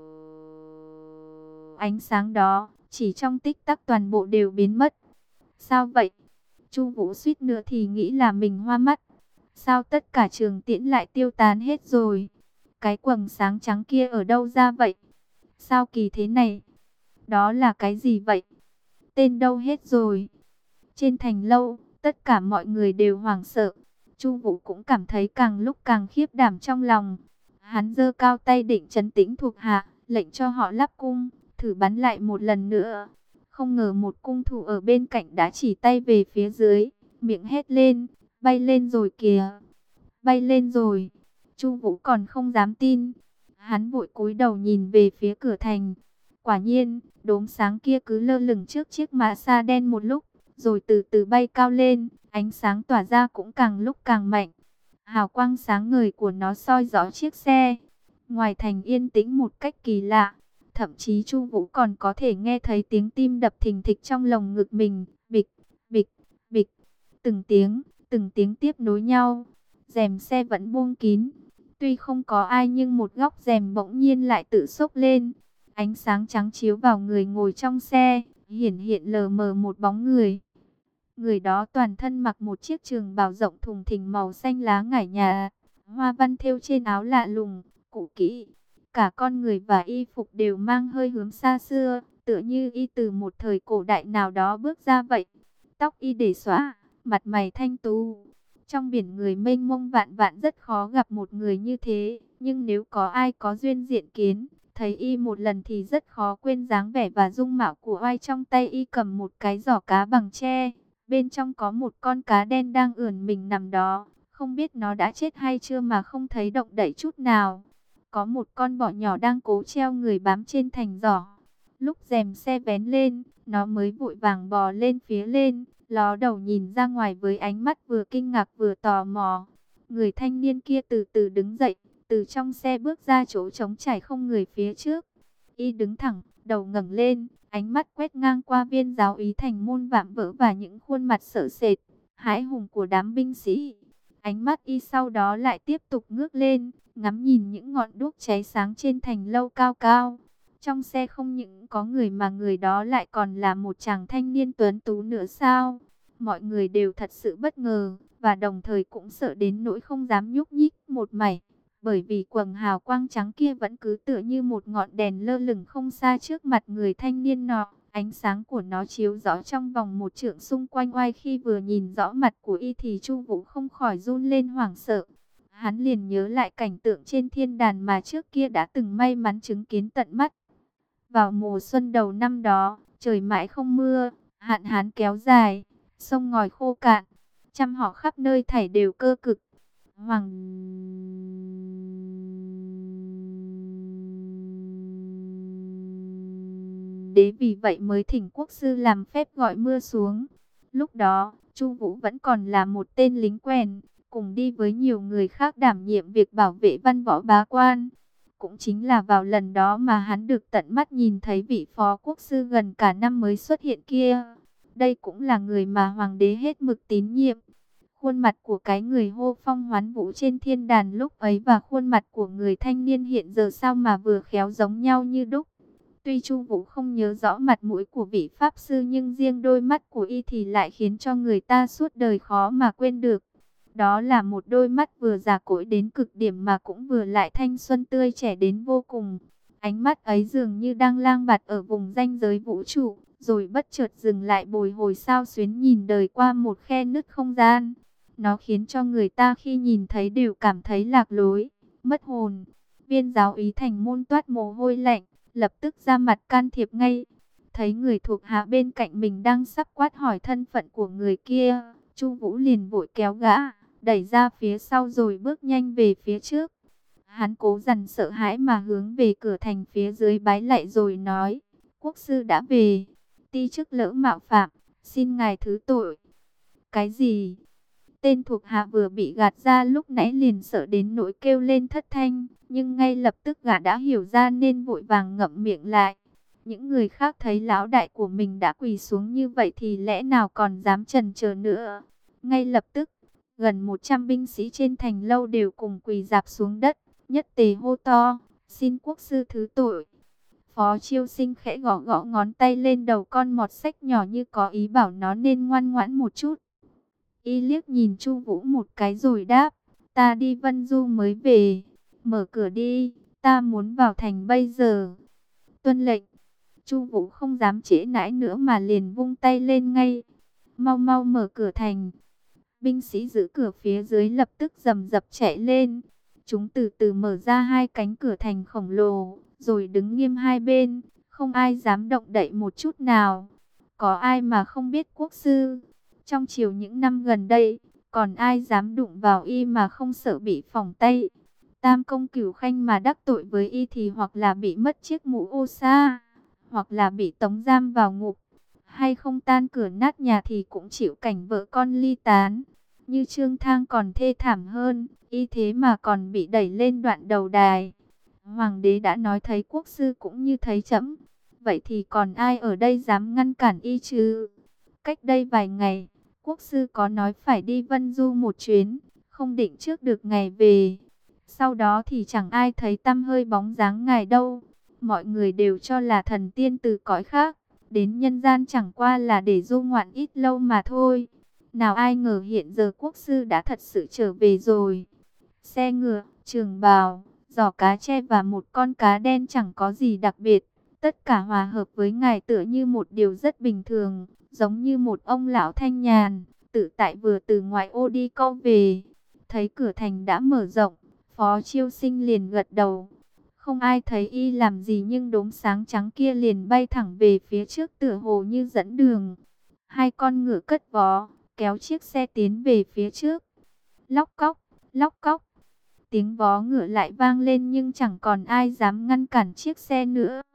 ánh sáng đó. Chỉ trong tích tắc toàn bộ đều biến mất. Sao vậy? Chu Vũ suýt nữa thì nghĩ là mình hoa mắt. Sao tất cả trường tiễn lại tiêu tán hết rồi? Cái quầng sáng trắng kia ở đâu ra vậy? Sao kỳ thế này? Đó là cái gì vậy? Tên đâu hết rồi? Trên thành lâu, tất cả mọi người đều hoảng sợ. Chu Vũ cũng cảm thấy càng lúc càng khiếp đảm trong lòng. Hắn giơ cao tay định trấn tĩnh thuộc hạ, lệnh cho họ lắp cung, thử bắn lại một lần nữa. Không ngờ một cung thủ ở bên cạnh đã chỉ tay về phía dưới, miệng hét lên, bay lên rồi kìa, bay lên rồi. Chu Vũ còn không dám tin, hắn vội cúi đầu nhìn về phía cửa thành. Quả nhiên, đốm sáng kia cứ lơ lửng trước chiếc mã sa đen một lúc, rồi từ từ bay cao lên, ánh sáng tỏa ra cũng càng lúc càng mạnh. Hào quang sáng ngời của nó soi rõ chiếc xe. Ngoài thành yên tĩnh một cách kỳ lạ. Thậm chí Chu Vũ còn có thể nghe thấy tiếng tim đập thình thịch trong lồng ngực mình, bịch, bịch, bịch. Từng tiếng, từng tiếng tiếp nối nhau. Rèm xe vẫn buông kín. Tuy không có ai nhưng một góc rèm bỗng nhiên lại tự xốc lên. Ánh sáng trắng chiếu vào người ngồi trong xe, hiển hiện lờ mờ một bóng người. Người đó toàn thân mặc một chiếc trường bào rộng thùng thình màu xanh lá ngải nhà, hoa văn thêu trên áo lạ lùng, cũ kỹ. Cả con người và y phục đều mang hơi hướng xa xưa, tựa như y từ một thời cổ đại nào đó bước ra vậy. Tóc y để xõa, mặt mày thanh tú. Trong biển người mênh mông vạn vạn rất khó gặp một người như thế, nhưng nếu có ai có duyên diện kiến, thấy y một lần thì rất khó quên dáng vẻ và dung mạo của oai. Trong tay y cầm một cái giỏ cá bằng tre, bên trong có một con cá đen đang ườn mình nằm đó, không biết nó đã chết hay chưa mà không thấy động đậy chút nào. Có một con bọ nhỏ đang cố treo người bám trên thành giỏ. Lúc rèm xe vén lên, nó mới vội vàng bò lên phía lên, ló đầu nhìn ra ngoài với ánh mắt vừa kinh ngạc vừa tò mò. Người thanh niên kia từ từ đứng dậy, từ trong xe bước ra chỗ trống trải không người phía trước. Y đứng thẳng, đầu ngẩng lên, ánh mắt quét ngang qua viên giáo úy thành môn vạm vỡ và những khuôn mặt sợ sệt, hãi hùng của đám binh sĩ. Ánh mắt y sau đó lại tiếp tục ngước lên, ngắm nhìn những ngọn đuốc cháy sáng trên thành lâu cao cao. Trong xe không những có người mà người đó lại còn là một chàng thanh niên tuấn tú nữa sao? Mọi người đều thật sự bất ngờ, và đồng thời cũng sợ đến nỗi không dám nhúc nhích một mảy. Bởi vì quầng hào quang trắng kia vẫn cứ tựa như một ngọn đèn lơ lửng không xa trước mặt người thanh niên nọ. Ánh sáng của nó chiếu rõ trong vòng một trượng xung quanh oai. Khi vừa nhìn rõ mặt của y thì Chu Vũ không khỏi run lên hoảng sợ. Hắn liền nhớ lại cảnh tượng trên thiên đàn mà trước kia đã từng may mắn chứng kiến tận mắt. Vào mùa xuân đầu năm đó, trời mãi không mưa, hạn hán kéo dài, sông ngòi khô cạn, trăm họ khắp nơi thảy đều cơ cực. Hoàng đế vì vậy mới thỉnh quốc sư làm phép gọi mưa xuống. Lúc đó, Chu Vũ vẫn còn là một tên lính quèn, cùng đi với nhiều người khác đảm nhiệm việc bảo vệ văn võ bá quan. Cũng chính là vào lần đó mà hắn được tận mắt nhìn thấy vị phó quốc sư gần cả năm mới xuất hiện kia. Đây cũng là người mà hoàng đế hết mực tín nhiệm. Khuôn mặt của cái người hô phong hoán vũ trên thiên đàn lúc ấy và khuôn mặt của người thanh niên hiện giờ sao mà vừa khéo giống nhau như đúc. Tuy Chu Vũ không nhớ rõ mặt mũi của vị pháp sư nhưng riêng đôi mắt của y thì lại khiến cho người ta suốt đời khó mà quên được. Đó là một đôi mắt vừa già cỗi đến cực điểm mà cũng vừa lại thanh xuân tươi trẻ đến vô cùng. Ánh mắt ấy dường như đang lang bạt ở vùng ranh giới vũ trụ, rồi bất chợt dừng lại bồi hồi sao xuyến nhìn đời qua một khe nứt không gian. Nó khiến cho người ta khi nhìn thấy đều cảm thấy lạc lối, mất hồn. Viên giáo úy thành môn toát mồ hôi lạnh, lập tức ra mặt can thiệp ngay. Thấy người thuộc hạ bên cạnh mình đang sắp quát hỏi thân phận của người kia, Chu Vũ liền vội kéo gã, đẩy ra phía sau rồi bước nhanh về phía trước. Hắn cố dằn sợ hãi mà hướng về cửa thành phía dưới bái lạy rồi nói: "Quốc sư đã về, ti chức lỡ mạo phạm, xin ngài thứ tội." "Cái gì?" Tên thuộc hạ vừa bị gạt ra lúc nãy liền sợ đến nỗi kêu lên thất thanh, nhưng ngay lập tức gã đã hiểu ra nên vội vàng ngậm miệng lại. Những người khác thấy lão đại của mình đã quỳ xuống như vậy thì lẽ nào còn dám chần chờ nữa. Ngay lập tức, gần 100 binh sĩ trên thành lâu đều cùng quỳ rạp xuống đất, nhất tề hô to: "Xin quốc sư thứ tội." Phó Chiêu Sinh khẽ gõ gõ ngón tay lên đầu con mọt sách nhỏ như có ý bảo nó nên ngoan ngoãn một chút. Y liếc nhìn Chu Vũ một cái rồi đáp: "Ta đi Vân Du mới về, mở cửa đi, ta muốn vào thành bây giờ." "Tuân lệnh." Chu Vũ không dám trễ nải nữa mà liền vung tay lên ngay: "Mau mau mở cửa thành." Binh sĩ giữ cửa phía dưới lập tức rầm rập chạy lên. Chúng từ từ mở ra hai cánh cửa thành khổng lồ, rồi đứng nghiêm hai bên, không ai dám động đậy một chút nào. Có ai mà không biết quốc sư? Trong triều những năm gần đây, còn ai dám đụng vào y mà không sợ bị phỏng tay? Tam công Cửu Khanh mà đắc tội với y thì hoặc là bị mất chiếc mũ ô sa, hoặc là bị tống giam vào ngục, hay không tan cửa nát nhà thì cũng chịu cảnh vợ con ly tán. Như Trương Thang còn thê thảm hơn, y thế mà còn bị đẩy lên đoạn đầu đài. Hoàng đế đã nói thấy quốc sư cũng như thấy trẫm, vậy thì còn ai ở đây dám ngăn cản y chứ? Cách đây vài ngày, quốc sư có nói phải đi Vân Du một chuyến, không định trước được ngày về. Sau đó thì chẳng ai thấy tăm hơi bóng dáng ngài đâu. Mọi người đều cho là thần tiên từ cõi khác, đến nhân gian chẳng qua là để du ngoạn ít lâu mà thôi. Nào ai ngờ hiện giờ quốc sư đã thật sự trở về rồi. Xe ngựa, trường bào, giỏ cá tre và một con cá đen chẳng có gì đặc biệt. Tất cả hòa hợp với ngài tựa như một điều rất bình thường, giống như một ông lão thanh nhàn, tự tại vừa từ ngoại ô đi câu về. Thấy cửa thành đã mở rộng, Phó Chiêu Sinh liền gật đầu. Không ai thấy y làm gì nhưng đốm sáng trắng kia liền bay thẳng về phía trước tựa hồ như dẫn đường. Hai con ngựa cất vó, kéo chiếc xe tiến về phía trước. Lóc cóc, lóc cóc. Tiếng vó ngựa lại vang lên nhưng chẳng còn ai dám ngăn cản chiếc xe nữa.